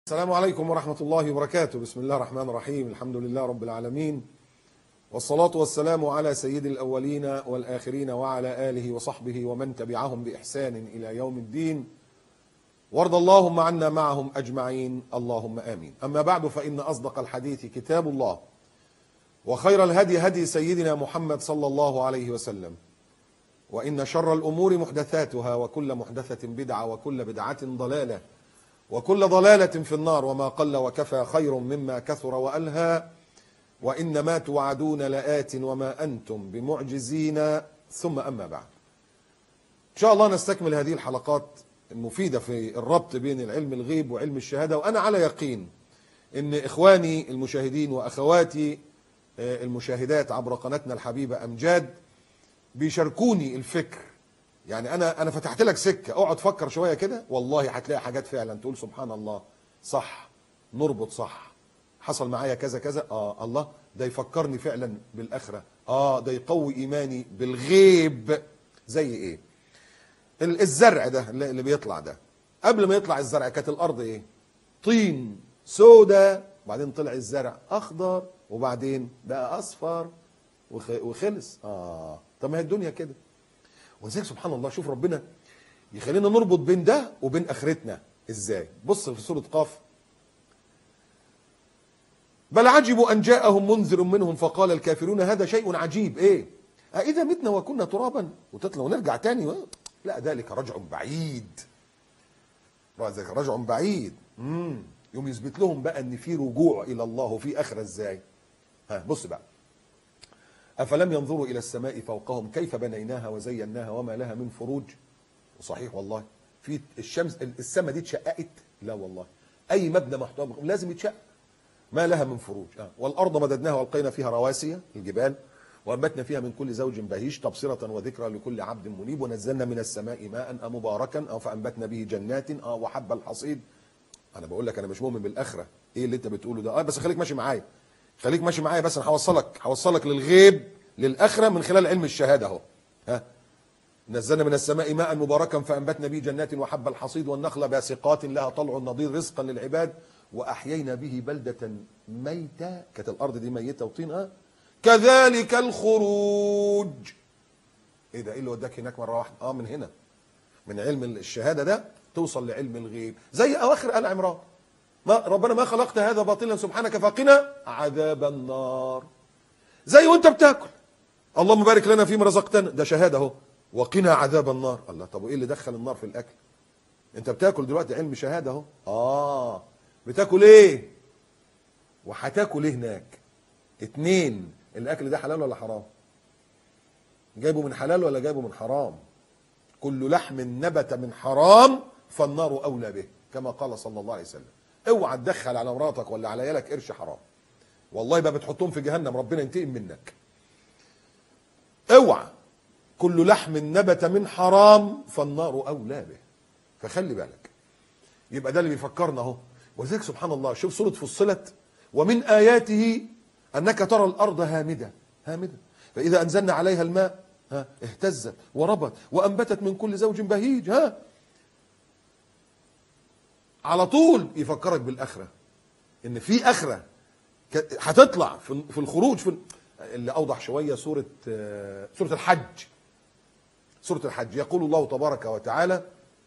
السلام عليكم ورحمة الله وبركاته. بسم الله الرحمن الرحيم. الحمد لله رب العالمين، والصلاة والسلام على سيد الأولين والآخرين وعلى آله وصحبه ومن تبعهم بإحسان إلى يوم الدين، وارض اللهم عنا معهم أجمعين، اللهم آمين. أما بعد، فإن أصدق الحديث كتاب الله، وخير الهدي هدي سيدنا محمد صلى الله عليه وسلم، وإن شر الأمور محدثاتها، وكل محدثة بدعة، وكل بدعة ضلالة، وكل ضلالة في النار. وما قل وكفى خير مما كثر وألهى، وإنما توعدون لآت وما أنتم بمعجزين. ثم أما بعد، إن شاء الله نستكمل هذه الحلقات المفيدة في الربط بين العلم الغيب وعلم الشهادة. وأنا على يقين إن إخواني المشاهدين وأخواتي المشاهدات عبر قناتنا الحبيبة أمجاد بيشاركوني الفكر. يعني انا فتحت لك سكه، اقعد فكر شويه كده، والله هتلاقي حاجات فعلا تقول سبحان الله، صح، نربط صح، حصل معايا كذا كذا، الله ده يفكرني فعلا بالاخره، ده يقوي ايماني بالغيب. زي ايه؟ الزرع ده اللي بيطلع ده، قبل ما يطلع الزرع كانت الارض ايه؟ طين سودا، وبعدين طلع الزرع اخضر، وبعدين بقى اصفر وخلص. طب ما هي الدنيا كده. ولذلك سبحان الله، شوف ربنا يخلينا نربط بين ده وبين اخرتنا ازاي. بص في سورة قاف: بل عجبوا ان جاءهم منذر منهم فقال الكافرون هذا شيء عجيب. ايه؟ أإذا متنا وكنا ترابا وتطلع ونرجع تاني؟ لا، ذلك رجع بعيد. ذلك رجع بعيد. يوم يثبت لهم بقى ان في رجوع الى الله وفي اخره ازاي. بص بقى: أفلم ينظروا إلى السماء فوقهم كيف بنيناها وزيناها وما لها من فروج. وصحيح والله، في الشمس السماء دي اتشققت؟ لا والله، أي مبنى محتوى لازم يتشقق. ما لها من فروج. والأرض مددناها والقينا فيها رواسي، الجبال، وأنبتنا فيها من كل زوج بهيج تبصرة وذكرى لكل عبد منيب، ونزلنا من السماء ماء مباركا فأنبتنا به جنات وحب الحصيد. أنا بقول لك أنا مش مؤمن بالآخرة. إيه اللي أنت بتقوله ده؟ بس خليك ماشي معايا، خليك ماشي معايا، بس انا هوصلك للغيب، للاخره، من خلال علم الشهاده اهو. نزلنا من السماء ماء مباركا فانبتنا به جنات وحب الحصيد والنخل باسقات لها طلع نضيد رزقا للعباد، واحيينا به بلده ميته. كانت الارض دي ميته وطين. كذلك الخروج. ايه ده؟ ايه اللي وداك هناك مره واحده؟ من هنا، من علم الشهاده ده توصل لعلم الغيب. زي اواخر ال عمران: ربنا ما خلقت هذا باطلا سبحانك فقنا عذاب النار. زي وانت بتاكل: اللهم بارك لنا فيما رزقتنا، ده شهاده اهو، وقنا عذاب النار. الله، طب وايه اللي دخل النار في الاكل؟ انت بتاكل دلوقتي، علم شهاده اهو. بتاكل ايه وهتاكل ايه هناك؟ اتنين: الاكل ده حلال ولا حرام؟ جايبه من حلال ولا جايبه من حرام؟ كل لحم نبت من حرام فالنار اولى به، كما قال صلى الله عليه وسلم. اوعى تدخل على مراتك ولا على عيالك قرش حرام، والله بقى بتحطهم في جهنم، ربنا ينتقم منك. اوعى. كل لحم نبت من حرام فالنار اولى به، فخلي بالك. يبقى ده اللي بيفكرنا اهو. ولذلك سبحان الله، شوف سورة فصلت: ومن آياته أنك ترى الأرض هامدة فإذا أنزلنا عليها الماء اهتزت وربت وأنبتت من كل زوج بهيج. على طول يفكرك بالآخرة، إن في آخرة هتطلع في الخروج. اللي أوضح شوية سورة الحج. سورة الحج يقول الله تبارك وتعالى: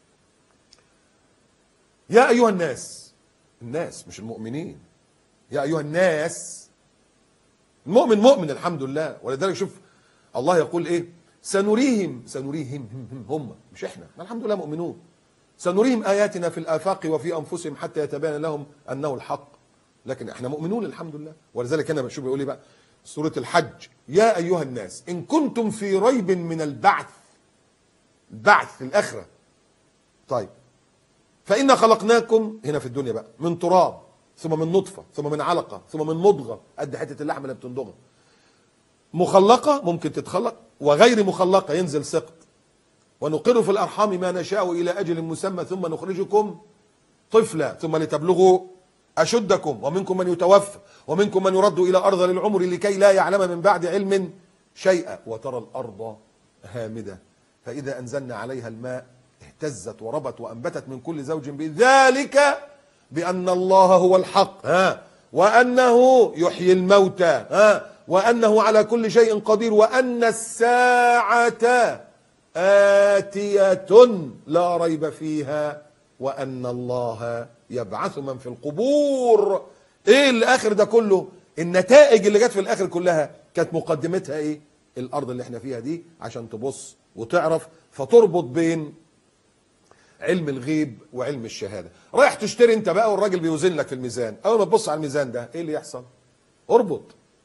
يا أيها الناس مش المؤمنين، يا أيها الناس. المؤمن مؤمن الحمد لله. ولذلك شوف الله يقول إيه: سنريهم هم، مش إحنا الحمد لله مؤمنون. سنريهم آياتنا في الآفاق وفي أنفسهم حتى يتبين لهم أنه الحق. لكن احنا مؤمنون الحمد لله. ولذلك انا شوف بيقول لي بقى سورة الحج: يا أيها الناس إن كنتم في ريب من البعث الآخرة. طيب، فإنا خلقناكم هنا في الدنيا بقى من تراب، ثم من نطفة، ثم من علقة، ثم من مضغة قد حتة اللحمة اللي بتندغها، مخلقة ممكن تتخلق، وغير مخلقة ينزل سقط، ونقر في الأرحام ما نشاء إلى أجل مسمى ثم نخرجكم طفلا ثم لتبلغوا أشدكم، ومنكم من يتوفى ومنكم من يرد إلى أرض للعمر لكي لا يعلم من بعد علم شيئا، وترى الأرض هامدة فإذا أنزلنا عليها الماء اهتزت وربت وأنبتت من كل زوج ذلك بأن الله هو الحق، وأنه يحيي الموتى، وأنه على كل شيء قدير، وأن الساعة آتية لا ريب فيها، وأن الله يبعث من في القبور. ايه اللي اخر ده كله؟ النتائج اللي جت في الاخر كلها كانت مقدمتها ايه؟ الارض اللي احنا فيها دي، عشان تبص وتعرف فتربط بين علم الغيب وعلم الشهاده. رايح تشتري انت بقى والراجل بيوزن لك في الميزان، اول ما تبص على الميزان ده ايه اللي يحصل؟ اربط.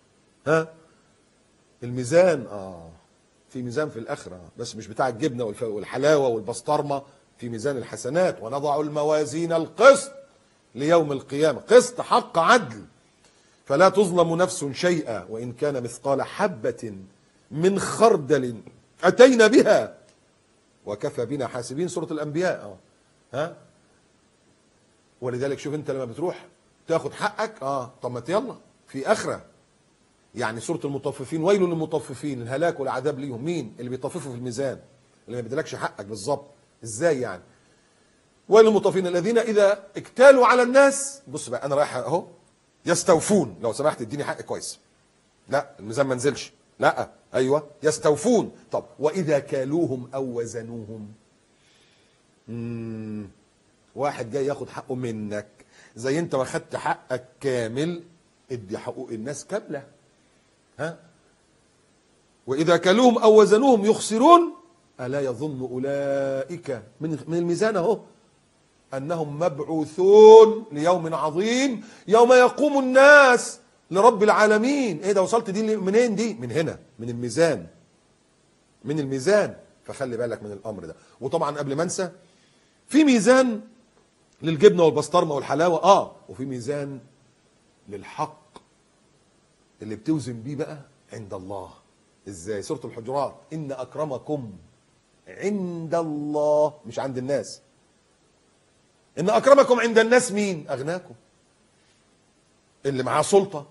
الميزان في ميزان في الاخره، بس مش بتاع الجبنه والحلاوه والبسطرمه، في ميزان الحسنات. ونضع الموازين القسط ليوم القيامه، قسط حق عدل، فلا تظلم نفس شيئا وان كان مثقال حبه من خردل اتينا بها وكفى بنا حاسبين. سوره الانبياء. ولذلك شوف انت لما بتروح تاخد حقك، طب ما يلا في اخره. يعني سوره المطففين، ويل للمطففين، الهلاك والعذاب ليهم. مين اللي بيطففوا في الميزان؟ اللي ما بيدلكش حقك بالظبط. ازاي يعني؟ ويل للمطففين الذين اذا اكتالوا على الناس، بص بقى انا رايح اهو، يستوفون، لو سمحت اديني حق كويس، لا الميزان ما نزلش، لا ايوه يستوفون. طب واذا كالوهم او وزنوهم، واحد جاي ياخد حقه منك، زي انت ما خدت حقك كامل، ادي حقوق الناس كامله. واذا كالوهم او وزنوهم يخسرون، الا يظن اولئك من الميزان اهو انهم مبعوثون ليوم عظيم يوم يقوم الناس لرب العالمين. ايه ده؟ وصلت دي منين؟ دي من هنا، من الميزان، من الميزان. فخلي بالك من الامر ده. وطبعا قبل ما انسى، في ميزان للجبنه والبسطرمه والحلاوه، وفي ميزان للحق اللي بتوزن بيه بقى عند الله. ازاي؟ سوره الحجرات، ان اكرمكم عند الله، مش عند الناس. ان اكرمكم عند الناس مين؟ اغناكم، اللي معاه سلطه.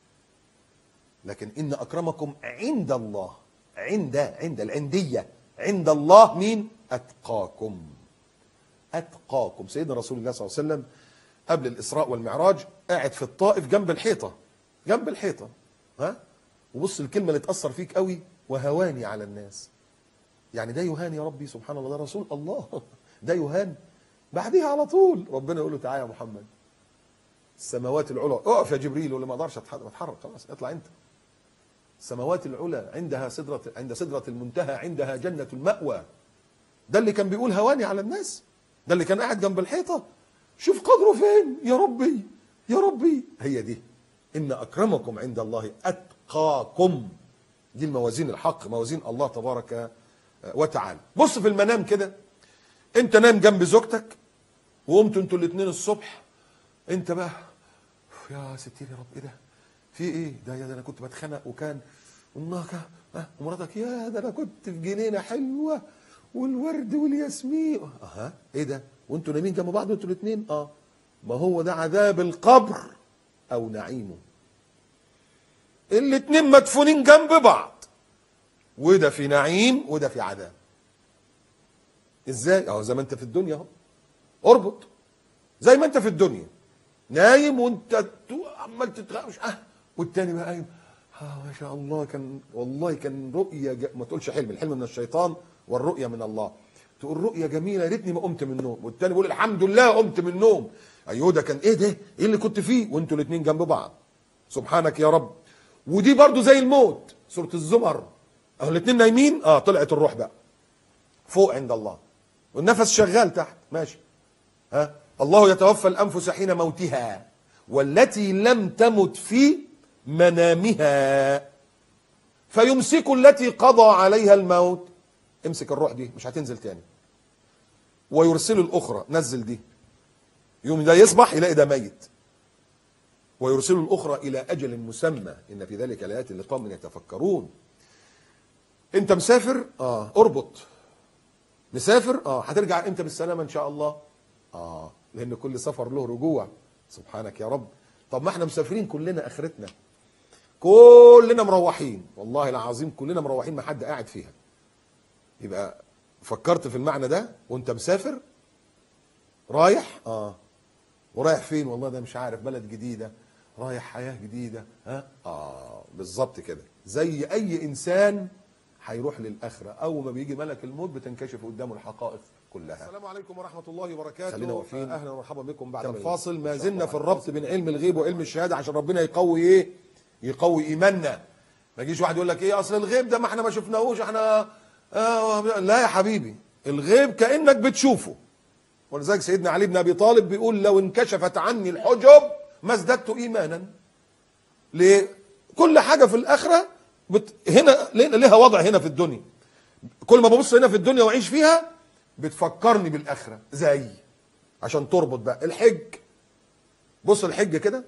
لكن ان اكرمكم عند الله، عند العنديه، عند الله مين؟ اتقاكم. اتقاكم. سيدنا رسول الله صلى الله عليه وسلم قبل الاسراء والمعراج قاعد في الطائف جنب الحيطه، جنب الحيطه، وبص الكلمه اللي تاثر فيك قوي، وهواني على الناس. يعني ده يهان يا ربي؟ سبحان الله، ده رسول الله، ده يهان؟ بعديها على طول ربنا يقول له تعالى يا محمد، السماوات العلى، اقف يا جبريل، واللي ما اقدرش اتحرك خلاص اطلع انت. السماوات العلى عندها عند سدرة المنتهى، عندها جنة المأوى. ده اللي كان بيقول هواني على الناس، ده اللي كان قاعد جنب الحيطة. شوف قدره فين يا ربي، يا ربي. هي دي إن أكرمكم عند الله أتقاكم. دي الموازين الحق، موازين الله تبارك وتعالى. بص في المنام كده، انت نام جنب زوجتك، وقمتوا انتوا الاثنين الصبح، انت بقى يا ستير يا رب، ايه ده؟ في ايه ده؟ يا ده انا كنت بتخنق وكان ومراتك، يا ده انا كنت في جنينه حلوه والورد والياسمين. ايه ده؟ وانتوا نايمين جنب بعض انتوا الاثنين. ما هو ده عذاب القبر او نعيمه. الاثنين مدفونين جنب بعض، وده في نعيم وده في عذاب. ازاي؟ زي ما انت في الدنيا اهو، اربط زي ما انت في الدنيا نايم وانت عمال تتغمش، والتاني بقى قايم، ما شاء الله، كان والله كان رؤيه ما تقولش حلم، الحلم من الشيطان والرؤيه من الله. تقول رؤيه جميله، يا ريتني ما قمت من النوم، والتاني بيقول الحمد لله قمت من النوم. ايوه ده كان ايه ده؟ ايه اللي كنت فيه؟ وانتوا الاثنين جنب بعض، سبحانك يا رب. ودي برضو زي الموت، سوره الزمر، اهو الاثنين نايمين، طلعت الروح بقى فوق عند الله، والنفس شغال تحت ماشي. الله يتوفى الانفس حين موتها والتي لم تمت في منامها فيمسك التي قضى عليها الموت. امسك الروح دي مش هتنزل تاني، ويرسل الاخرى، نزل دي، يوم ده يصبح يلاقي ده ميت، ويرسل الاخرى الى اجل مسمى، ان في ذلك لآيات لقوم يتفكرون. انت مسافر، اربط، مسافر، هترجع امتى بالسلامه ان شاء الله؟ لان كل سفر له رجوع، سبحانك يا رب. طب ما احنا مسافرين كلنا، اخرتنا كلنا مروحين، والله العظيم كلنا مروحين، ما حد قاعد فيها. يبقى فكرت في المعنى ده وانت مسافر رايح، ورايح فين؟ والله ده مش عارف، بلد جديده، رايح حياه جديده. بالظبط كده، زي اي انسان هيروح للاخره، اول ما بيجي ملك الموت بتنكشف قدامه الحقائق كلها. السلام عليكم ورحمه الله وبركاته. خلينا واقفين. اهلا ومرحبا بكم بعد الفاصل. ما زلنا في الربط بين علم الغيب وعلم الشهاده عشان ربنا يقوي ايه؟ يقوي ايماننا. ما يجيش واحد يقول لك ايه اصل الغيب ده ما احنا ما شفناهوش، احنا لا يا حبيبي، الغيب كانك بتشوفه. ولذلك سيدنا علي بن ابي طالب بيقول لو انكشفت عني الحجب ما ازددت ايمانا. ليه؟ كل حاجه في الاخره هنا ليها وضع هنا في الدنيا. كل ما ببص هنا في الدنيا واعيش فيها بتفكرني بالاخره. زي عشان تربط بقى الحج، بص الحج كده،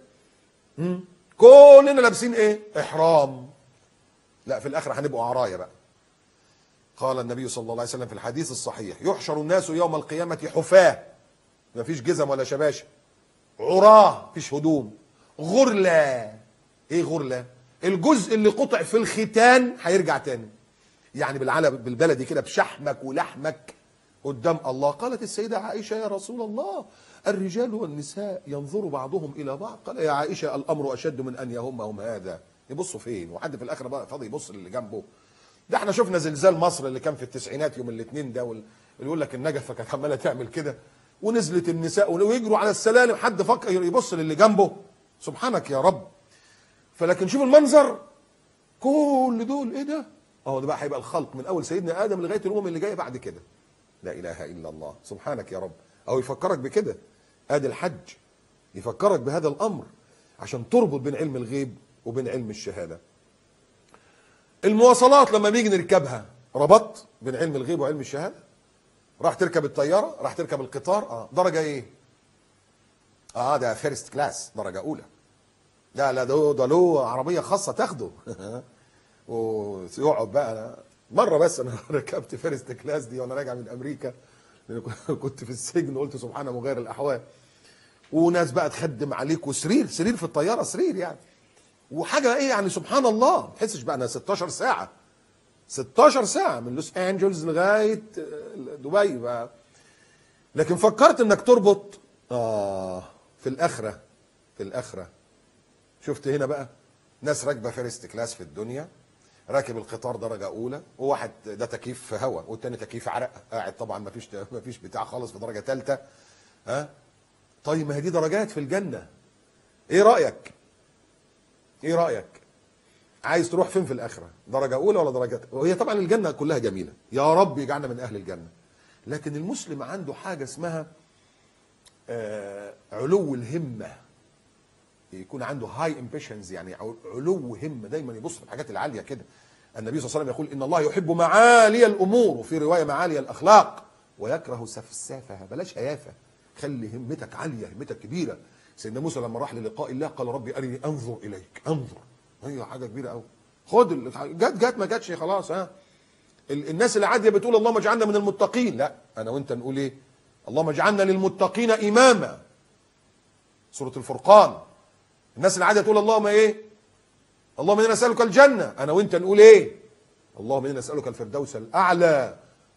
كلنا لابسين ايه؟ احرام. لا في الاخره هنبقوا عرايا بقى. قال النبي صلى الله عليه وسلم في الحديث الصحيح: يحشر الناس يوم القيامه حفاة، ما فيش جزم ولا شباشب، عراه، مفيش هدوم، غرلا. ايه غرلا؟ الجزء اللي قطع في الختان هيرجع تاني، يعني بالبلدي كده بشحمك ولحمك قدام الله. قالت السيدة عائشة: يا رسول الله، الرجال والنساء ينظر بعضهم إلى بعض. قال: يا عائشة الأمر أشد من أن يهمهم هذا. يبصوا فين؟ وحد في الآخرة بقى فاضي يبص للي جنبه؟ ده احنا شفنا زلزال مصر اللي كان في التسعينات يوم الاثنين ده، اللي يقول لك النجفة كانت عمالة تعمل كده، ونزلت النساء ويجروا على السلالم، حد فكر يبص للي جنبه؟ سبحانك يا رب. فلكن شوف المنظر، كل دول ايه ده؟ ده بقى هيبقى الخلق من اول سيدنا ادم لغايه الامم اللي جايه بعد كده. لا اله الا الله، سبحانك يا رب. او يفكرك بكده، ادي الحج يفكرك بهذا الامر عشان تربط بين علم الغيب وبين علم الشهاده. المواصلات لما بنيجي نركبها ربط بين علم الغيب وعلم الشهاده. راح تركب الطياره، راح تركب القطار، درجه ايه؟ ده فيرست كلاس، درجه اولى. لا ده له عربيه خاصه تاخده ويقعد بقى. مره بس انا ركبت فيرست كلاس دي وانا راجع من امريكا، لان كنت في السجن، قلت سبحان مغير الاحوال. وناس بقى تخدم عليك، وسرير في الطياره، سرير يعني، وحاجه ايه يعني، سبحان الله. ما تحسش بقى انا 16 ساعه من لوس انجلز لغايه دبي بقى. لكن فكرت انك تربط في الاخره. شفت هنا بقى ناس راكبه فيرست كلاس في الدنيا، راكب القطار درجه اولى، وواحد ده تكييف هواء والتاني تكييف عرق، قاعد طبعا ما فيش بتاع خالص في درجه ثالثه. طيب ما هي دي درجات في الجنه. ايه رايك؟ عايز تروح فين في الاخره؟ درجه اولى ولا درجه؟ وهي طبعا الجنه كلها جميله، يا رب يجعلنا من اهل الجنه. لكن المسلم عنده حاجه اسمها علو الهمه، يكون عنده هاي امبيشنز، يعني علو همه، دايما يبص في الحاجات العاليه كده. النبي صلى الله عليه وسلم يقول: ان الله يحب معالي الامور، وفي روايه معالي الاخلاق، ويكره سفسافها. بلاش هيافه، خلي همتك عاليه، همتك كبيره. سيدنا موسى لما راح للقاء الله قال: ربي ارني انظر اليك. انظر، هي حاجه كبيره قوي. خد جت ما جاتش خلاص. الناس اللي عاديه بتقول اللهم اجعلنا من المتقين، لا انا وانت نقول ايه؟ اللهم اجعلنا للمتقين اماما، سوره الفرقان. الناس اللي عادة تقول اللهم ايه؟ اللهم انا نسألك الجنة. انا وانت نقول ايه؟ اللهم انا نسألك الفردوس الاعلى.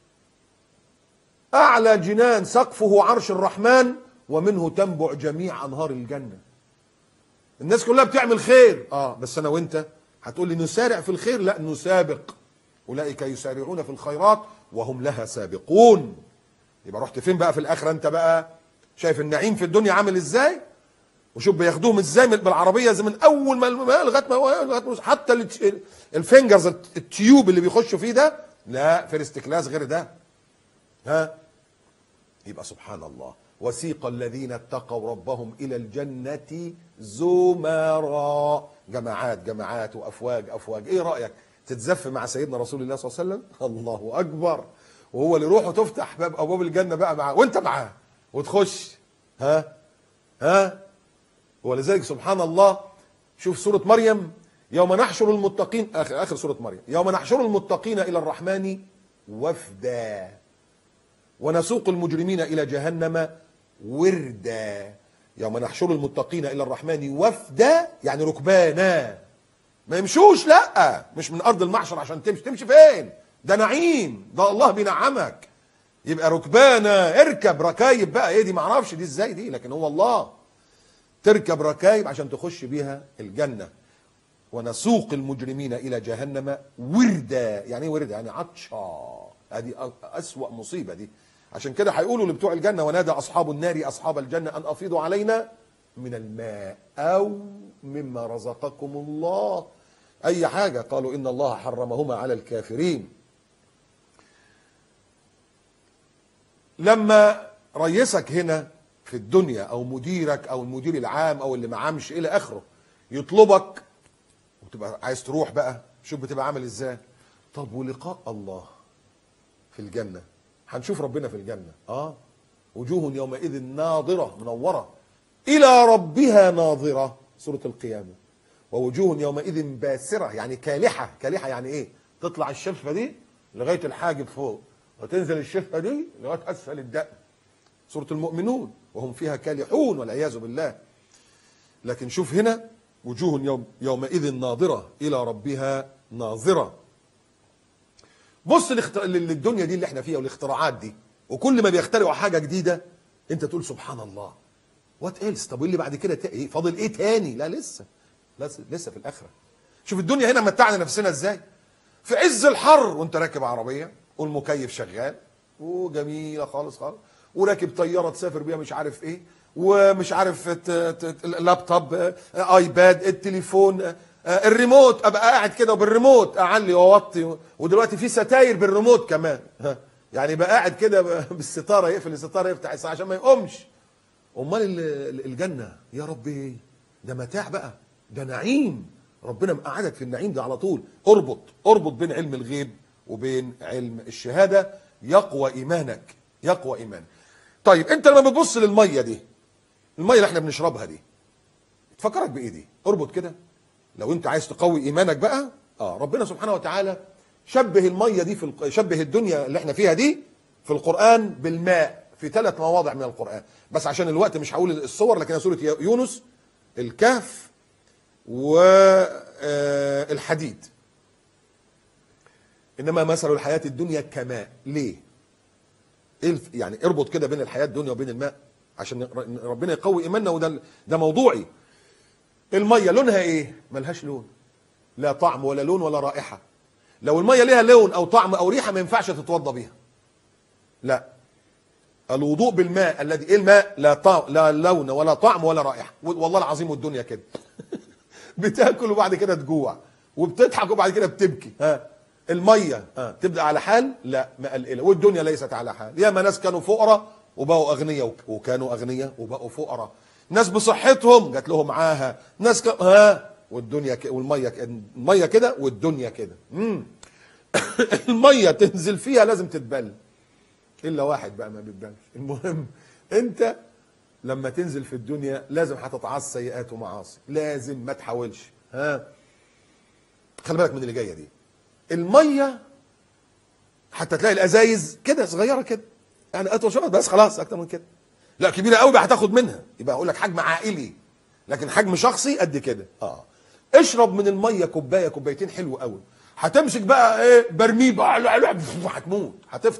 اعلى جنان سقفه عرش الرحمن، ومنه تنبع جميع انهار الجنة. الناس كلها بتعمل خير، بس انا وانت هتقول لي نسارع في الخير؟ لا، نسابق. اولئك يسارعون في الخيرات وهم لها سابقون. يبقى رحت فين بقى في الاخره انت بقى؟ شايف النعيم في الدنيا عامل ازاي؟ وشوف بياخدوهم ازاي بالعربيه، زي من اول ما لغايه حتى الفينجرز، التيوب اللي بيخشوا فيه ده، لا فيرست كلاس غير ده. يبقى سبحان الله. وسيق الذين اتقوا ربهم الى الجنه زمرا، جماعات وافواج. ايه رايك تتزف مع سيدنا رسول الله صلى الله عليه وسلم؟ الله اكبر. وهو اللي روحه تفتح ابواب الجنه بقى معاه، وانت معاه وتخش. ولذلك سبحان الله، شوف سورة مريم: يوم نحشر المتقين، آخر سورة مريم: يوم نحشر المتقين إلى الرحمن وفدا ونسوق المجرمين إلى جهنم وردا. يوم نحشر المتقين إلى الرحمن وفدا، يعني ركبانا، ما يمشوش، لا مش من أرض المحشر عشان تمشي فين؟ ده نعيم، ده الله بينعمك. يبقى ركبانا، اركب ركايب بقى. ايه دي؟ معرفش دي ازاي دي، لكن هو الله تركب ركايب عشان تخش بيها الجنة. ونسوق المجرمين إلى جهنم وردا. يعني ايه وردا؟ يعني عطشا. هذه أسوأ مصيبة دي. عشان كده هيقولوا لبتوع الجنة: ونادى أصحاب النار أصحاب الجنة أن أفيضوا علينا من الماء أو مما رزقكم الله. أي حاجة. قالوا إن الله حرمهما على الكافرين. لما رئيسك هنا في الدنيا أو مديرك أو المدير العام أو اللي معامش إلى آخره يطلبك وتبقى عايز تروح بقى، شوف بتبقى عامل إزاي. طب ولقاء الله في الجنة، هنشوف ربنا في الجنة. وجوه يومئذ ناظرة، منورة، إلى ربها ناظرة، سورة القيامة. ووجوه يومئذ باسرة، يعني كالحة. كالحة يعني إيه؟ تطلع الشفة دي لغاية الحاجب فوق، وتنزل الشفة دي لغاية أسفل الدقن، سورة المؤمنون. وهم فيها كالحون والعياذ بالله. لكن شوف هنا: وجوه يومئذ ناظرة إلى ربها ناظرة. بص للدنيا دي اللي احنا فيها والاختراعات دي، وكل ما بيخترعوا حاجة جديدة انت تقول سبحان الله. وات ايلس؟ طب واللي بعد كده ايه؟ فاضل ايه تاني؟ لا لسه في الاخره. شوف الدنيا هنا متعنا نفسنا ازاي. في عز الحر وانت راكب عربيه والمكيف شغال وجميله خالص خالص، وراكب طياره تسافر بيها مش عارف ايه، ومش عارف اللابتوب، ايباد، التليفون، الريموت، ابقى قاعد كده وبالريموت اعلي واوطي. ودلوقتي في ستاير بالريموت كمان، يعني بقى قاعد كده بالستاره، يقفل الستاره يفتح الساعه عشان ما يقومش. امال الجنه يا ربي ده متاع بقى، ده نعيم. ربنا مقعدك في النعيم ده على طول. اربط بين علم الغيب وبين علم الشهاده، يقوى ايمانك. طيب انت لما بتبص للميه دي، الميه اللي احنا بنشربها دي، تفكرك بايه دي؟ اربط كده. لو انت عايز تقوي ايمانك بقى، ربنا سبحانه وتعالى شبه الميه دي شبه الدنيا اللي احنا فيها دي في القرآن بالماء في 3 مواضع من القرآن. بس عشان الوقت مش هقول الصور، لكن سورة يونس، الكهف، والحديد. انما مثل الحياة الدنيا كماء. ليه؟ يعني اربط كده بين الحياة الدنيا وبين الماء عشان ربنا يقوي ايماننا، وده موضوعي. المية لونها ايه؟ ملهاش لون، لا طعم ولا لون ولا رائحة. لو المية ليها لون او طعم او ريحة ما ينفعش تتوضى بيها. لا، الوضوء بالماء الذي ايه؟ الماء لا لون ولا طعم ولا رائحة. والله العظيم والدنيا كده. بتاكل وبعد كده تجوع، وبتضحك وبعد كده بتبكي. المية تبدأ على حال؟ لا، مقلقلة. والدنيا ليست على حال. ياما ناس كانوا فقراء وبقوا أغنياء، وكانوا أغنياء وبقوا فقراء. ناس بصحتهم جات لهم معاها، ناس والدنيا المية كده والدنيا كده. المية تنزل فيها لازم تتبل، إلا واحد بقى ما بيتبلش. المهم أنت لما تنزل في الدنيا لازم هتتعصى سيئات ومعاصي، لازم ما تحاولش. خلي بالك من اللي جايه دي. الميه حتى تلاقي الازايز كده صغيره كده، يعني اطول شويه بس خلاص، اكتر من كده لا، كبيره قوي بقى هتاخد منها. يبقى اقول لك حجم عائلي، لكن حجم شخصي قد كده. اشرب من الميه كوبايه كوبايتين حلو قوي. هتمسك بقى ايه؟ برميل بقى، هتموت،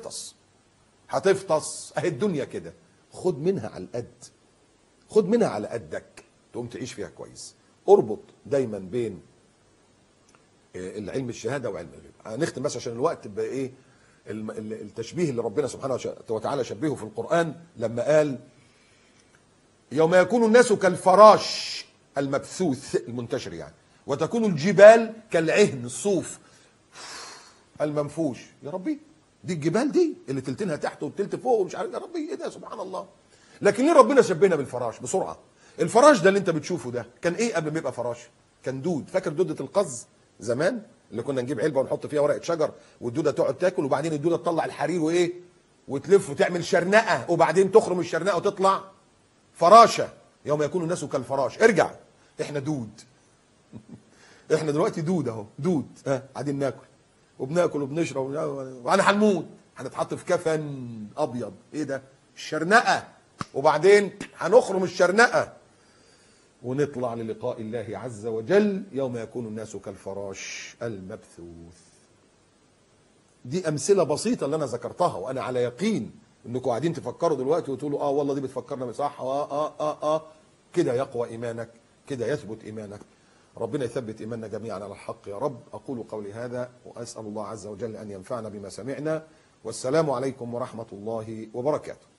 هتفطس. اهي الدنيا كده، خد منها على القد، خد منها على قدك تقوم تعيش فيها كويس. اربط دايما بين العلم الشهاده وعلم الغيب. هنختم بس عشان الوقت بايه التشبيه اللي ربنا سبحانه وتعالى شبهه في القرآن لما قال: يوم يكون الناس كالفراش المبثوث المنتشر، يعني وتكون الجبال كالعهن الصوف المنفوش. يا ربي دي الجبال دي اللي تلتينها تحت والتلت فوق ومش عارف، يا ربي ايه ده؟ سبحان الله. لكن ليه ربنا شبهنا بالفراش بسرعه؟ الفراش ده اللي انت بتشوفه ده كان ايه قبل ما يبقى فراش؟ كان دود. فاكر دودة القز زمان اللي كنا نجيب علبه ونحط فيها ورقه شجر والدوده تقعد تاكل، وبعدين الدوده تطلع الحرير وايه وتلف وتعمل شرنقه، وبعدين تخرم الشرنقه وتطلع فراشه. يوم يكون الناس كالفراش. ارجع، احنا دود. احنا دلوقتي دود اهو، دود. قاعدين ناكل وبناكل وبنشرب وانا هنموت، هنتحط في كفن ابيض. ايه ده؟ الشرنقه. وبعدين هنخرم الشرنقه ونطلع للقاء الله عز وجل يوم يكون الناس كالفراش المبثوث. دي امثله بسيطه اللي انا ذكرتها، وانا على يقين انكم قاعدين تفكروا دلوقتي وتقولوا والله دي بتفكرنا بصح. كده يقوى إيمانك، كده يثبت إيمانك. ربنا يثبت إيماننا جميعا على الحق يا رب. أقول قولي هذا وأسأل الله عز وجل أن ينفعنا بما سمعنا، والسلام عليكم ورحمة الله وبركاته.